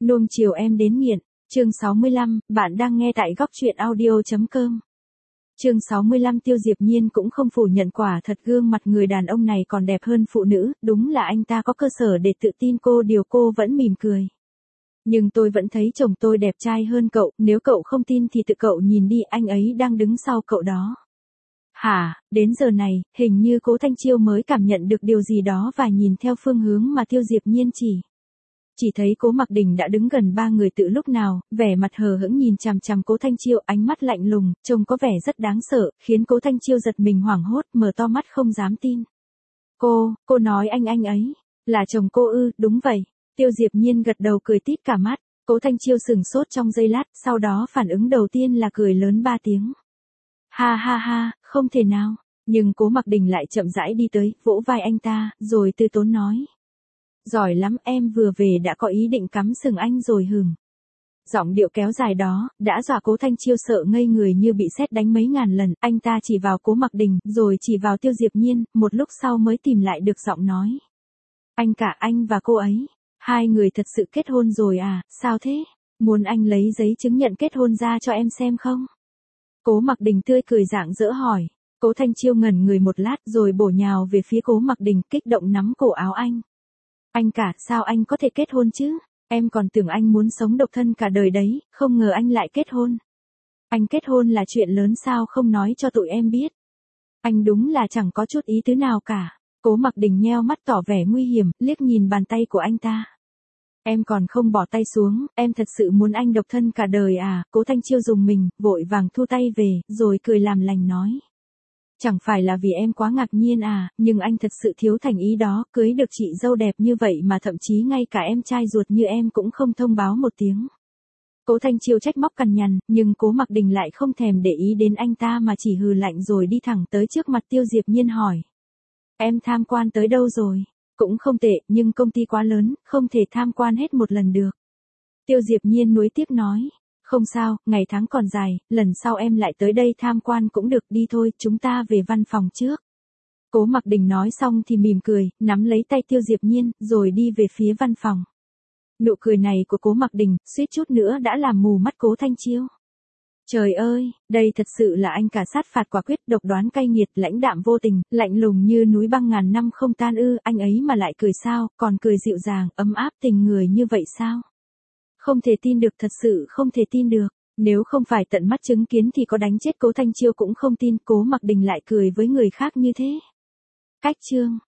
Nuông chiều em đến nghiện. Chương 65, bạn đang nghe tại góc truyện audio.com. Chương 65 Tiêu Diệp Nhiên cũng không phủ nhận quả thật gương mặt người đàn ông này còn đẹp hơn phụ nữ, đúng là anh ta có cơ sở để tự tin điều cô vẫn mỉm cười. Nhưng tôi vẫn thấy chồng tôi đẹp trai hơn cậu, nếu cậu không tin thì tự cậu nhìn đi, anh ấy đang đứng sau cậu đó. Hả, đến giờ này, hình như Cố Thanh Chiêu mới cảm nhận được điều gì đó và nhìn theo phương hướng mà Tiêu Diệp Nhiên chỉ thấy Cố Mặc Đình đã đứng gần ba người từ lúc nào, vẻ mặt hờ hững nhìn chằm chằm Cố Thanh Chiêu, ánh mắt lạnh lùng, trông có vẻ rất đáng sợ, khiến Cố Thanh Chiêu giật mình hoảng hốt, mở to mắt không dám tin. Cô nói anh ấy, là chồng cô ư? Đúng vậy. Tiêu Diệp Nhiên gật đầu cười tít cả mắt. Cố Thanh Chiêu sừng sốt trong giây lát, sau đó phản ứng đầu tiên là cười lớn 3 tiếng. Ha ha ha, không thể nào. Nhưng Cố Mặc Đình lại chậm rãi đi tới, vỗ vai anh ta, rồi từ tốn nói. Giỏi lắm, em vừa về đã có ý định cắm sừng anh rồi hừm. Giọng điệu kéo dài đó, đã dọa Cố Thanh Chiêu sợ ngây người như bị sét đánh mấy ngàn lần, anh ta chỉ vào Cố Mặc Đình, rồi chỉ vào Tiêu Diệp Nhiên, một lúc sau mới tìm lại được giọng nói. Anh và cô ấy, hai người thật sự kết hôn rồi à, sao thế? Muốn anh lấy giấy chứng nhận kết hôn ra cho em xem không? Cố Mặc Đình tươi cười rạng rỡ hỏi. Cố Thanh Chiêu ngẩn người một lát rồi bổ nhào về phía Cố Mặc Đình, kích động nắm cổ áo anh. Sao anh có thể kết hôn chứ? Em còn tưởng anh muốn sống độc thân cả đời đấy, không ngờ anh lại kết hôn. Anh kết hôn là chuyện lớn sao không nói cho tụi em biết? Anh đúng là chẳng có chút ý tứ nào cả. Cố Mặc Đình nheo mắt tỏ vẻ nguy hiểm, liếc nhìn bàn tay của anh ta. Em còn không bỏ tay xuống, em thật sự muốn anh độc thân cả đời à? Cố Thanh Chiêu rùng mình, vội vàng thu tay về, rồi cười làm lành nói. Chẳng phải là vì em quá ngạc nhiên à, nhưng anh thật sự thiếu thành ý đó, cưới được chị dâu đẹp như vậy mà thậm chí ngay cả em trai ruột như em cũng không thông báo một tiếng. Cố Thanh Chiêu trách móc cằn nhằn, nhưng Cố Mặc Đình lại không thèm để ý đến anh ta mà chỉ hừ lạnh rồi đi thẳng tới trước mặt Tiêu Diệp Nhiên hỏi. Em tham quan tới đâu rồi? Cũng không tệ, nhưng công ty quá lớn, không thể tham quan hết một lần được. Tiêu Diệp Nhiên nuối tiếc nói. Không sao, ngày tháng còn dài, lần sau em lại tới đây tham quan cũng được, đi thôi, chúng ta về văn phòng trước. Cố Mặc Đình nói xong thì mỉm cười, nắm lấy tay Tiêu Diệp Nhiên, rồi đi về phía văn phòng. Nụ cười này của Cố Mặc Đình, suýt chút nữa đã làm mù mắt Cố Thanh Chiêu. Trời ơi, đây thật sự là anh cả sát phạt quả quyết, độc đoán cay nghiệt, lãnh đạm vô tình, lạnh lùng như núi băng ngàn năm không tan ư, anh ấy mà lại cười sao, còn cười dịu dàng, ấm áp tình người như vậy sao? Không thể tin được, thật sự không thể tin được. Nếu không phải tận mắt chứng kiến thì có đánh chết Cố Thanh Chiêu cũng không tin Cố Mặc Đình lại cười với người khác như thế. Cách chương